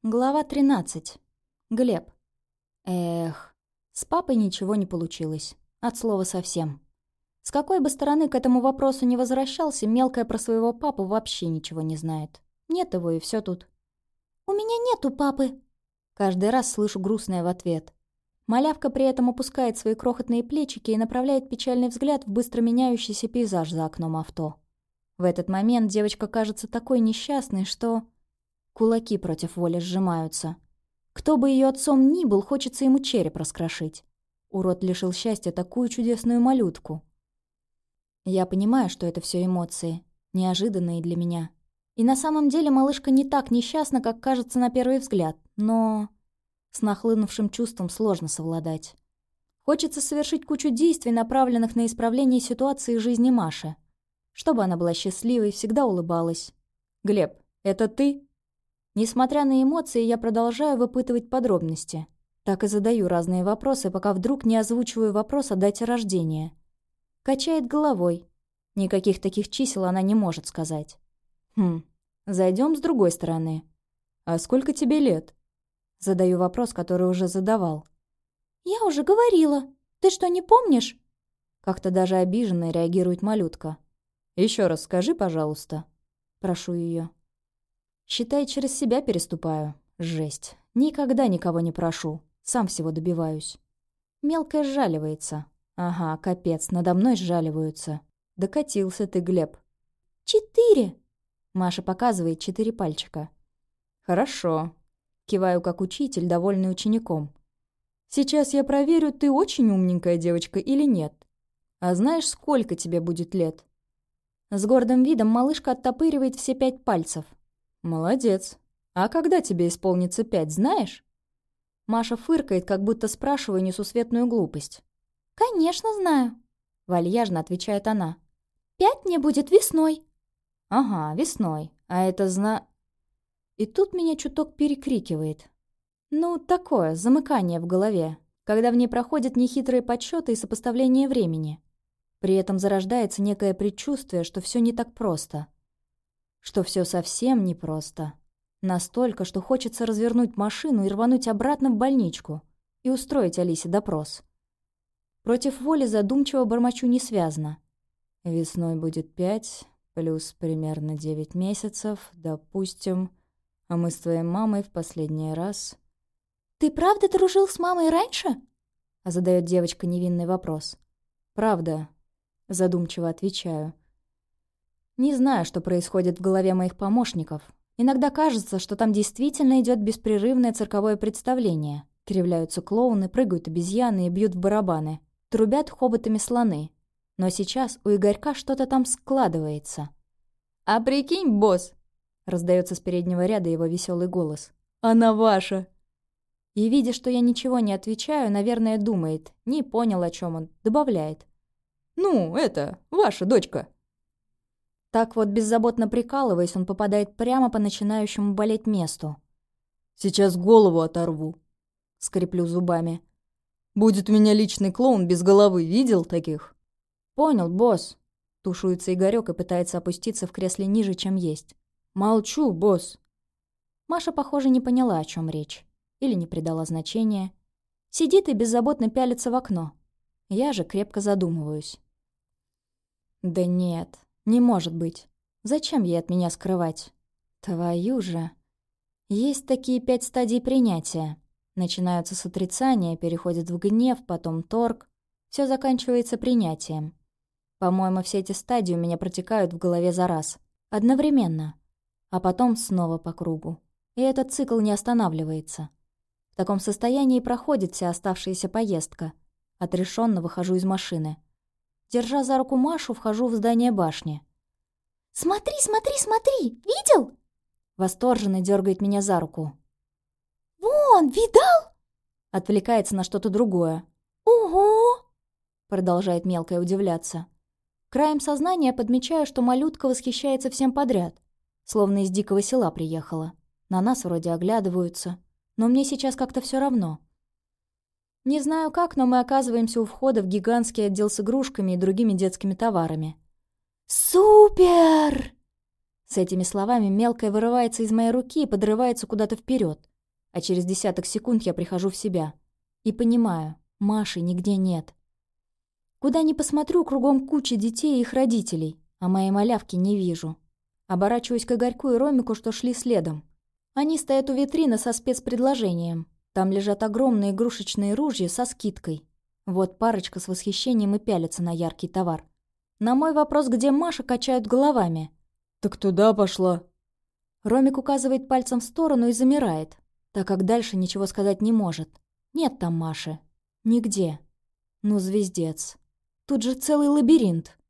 Глава 13. Глеб. Эх, с папой ничего не получилось. От слова совсем. С какой бы стороны к этому вопросу не возвращался, мелкая про своего папу вообще ничего не знает. Нет его, и все тут. «У меня нету папы!» Каждый раз слышу грустное в ответ. Малявка при этом опускает свои крохотные плечики и направляет печальный взгляд в быстро меняющийся пейзаж за окном авто. В этот момент девочка кажется такой несчастной, что... Кулаки против воли сжимаются. Кто бы ее отцом ни был, хочется ему череп раскрошить. Урод лишил счастья такую чудесную малютку. Я понимаю, что это все эмоции, неожиданные для меня. И на самом деле малышка не так несчастна, как кажется на первый взгляд, но... С нахлынувшим чувством сложно совладать. Хочется совершить кучу действий, направленных на исправление ситуации жизни Маши. Чтобы она была счастливой, всегда улыбалась. «Глеб, это ты?» Несмотря на эмоции, я продолжаю выпытывать подробности. Так и задаю разные вопросы, пока вдруг не озвучиваю вопрос о дате рождения. Качает головой. Никаких таких чисел она не может сказать. Зайдем с другой стороны. «А сколько тебе лет?» Задаю вопрос, который уже задавал. «Я уже говорила. Ты что, не помнишь?» Как-то даже обиженно реагирует малютка. «Еще раз скажи, пожалуйста». Прошу ее. Считай, через себя переступаю. Жесть. Никогда никого не прошу. Сам всего добиваюсь. Мелкая сжаливается. Ага, капец, надо мной сжаливаются. Докатился ты, Глеб. 4. Маша показывает 4 пальчика. Хорошо. Киваю как учитель, довольный учеником. Сейчас я проверю, ты очень умненькая девочка или нет. А знаешь, сколько тебе будет лет? С гордым видом малышка оттопыривает все 5 пальцев. «Молодец. А когда тебе исполнится 5, знаешь?» Маша фыркает, как будто спрашиваю несусветную глупость. «Конечно знаю», — вальяжно отвечает она. 5 мне будет весной». «Ага, весной. А это И тут меня чуток перекрикивает. Ну, такое, замыкание в голове, когда в ней проходят нехитрые подсчеты и сопоставление времени. При этом зарождается некое предчувствие, что все не так просто. Что все совсем непросто. Настолько, что хочется развернуть машину и рвануть обратно в больничку и устроить Алисе допрос. Против воли задумчиво бормочу несвязно. Весной будет 5, плюс примерно 9 месяцев, допустим. А мы с твоей мамой в последний раз... «Ты правда дружил с мамой раньше?» Задает девочка невинный вопрос. «Правда», задумчиво отвечаю. Не знаю, что происходит в голове моих помощников. Иногда кажется, что там действительно идет беспрерывное цирковое представление. Кривляются клоуны, прыгают обезьяны и бьют в барабаны. Трубят хоботами слоны. Но сейчас у Игорька что-то там складывается. «А прикинь, босс!» — раздается с переднего ряда его веселый голос. «Она ваша!» И, видя, что я ничего не отвечаю, наверное, думает. Не понял, о чем он. Добавляет. «Ну, это, ваша дочка!» Так вот, беззаботно прикалываясь, он попадает прямо по начинающему болеть месту. «Сейчас голову оторву», — скреплю зубами. «Будет у меня личный клоун без головы, видел таких?» «Понял, босс», — тушуется Игорёк и пытается опуститься в кресле ниже, чем есть. «Молчу, босс». Маша, похоже, не поняла, о чем речь. Или не придала значения. Сидит и беззаботно пялится в окно. Я же крепко задумываюсь. Да нет. Не может быть. Зачем ей от меня скрывать? Твою же. Есть такие 5 стадий принятия. Начинаются с отрицания, переходят в гнев, потом торг. Все заканчивается принятием. По-моему, все эти стадии у меня протекают в голове за раз. Одновременно. А потом снова по кругу. И этот цикл не останавливается. В таком состоянии проходит вся оставшаяся поездка. Отрешенно выхожу из машины. Держа за руку Машу, вхожу в здание башни. «Смотри, смотри, смотри! Видел?» Восторженно дергает меня за руку. «Вон, видал?» Отвлекается на что-то другое. «Ого!» Продолжает мелкая удивляться. Краем сознания подмечаю, что малютка восхищается всем подряд. Словно из дикого села приехала. На нас вроде оглядываются. Но мне сейчас как-то все равно. Не знаю как, но мы оказываемся у входа в гигантский отдел с игрушками и другими детскими товарами. «Супер!» С этими словами мелкая вырывается из моей руки и подрывается куда-то вперед. А через десяток секунд я прихожу в себя. И понимаю, Маши нигде нет. Куда ни посмотрю, кругом куча детей и их родителей, а моей малявки не вижу. Оборачиваюсь к Игорьку и Ромику, что шли следом. Они стоят у витрины со спецпредложением. Там лежат огромные игрушечные ружья со скидкой. Вот парочка с восхищением и пялится на яркий товар. На мой вопрос, где Маша, качают головами. «Так туда пошла». Ромик указывает пальцем в сторону и замирает, так как дальше ничего сказать не может. Нет там Маши. Нигде. Ну, звездец. Тут же целый лабиринт.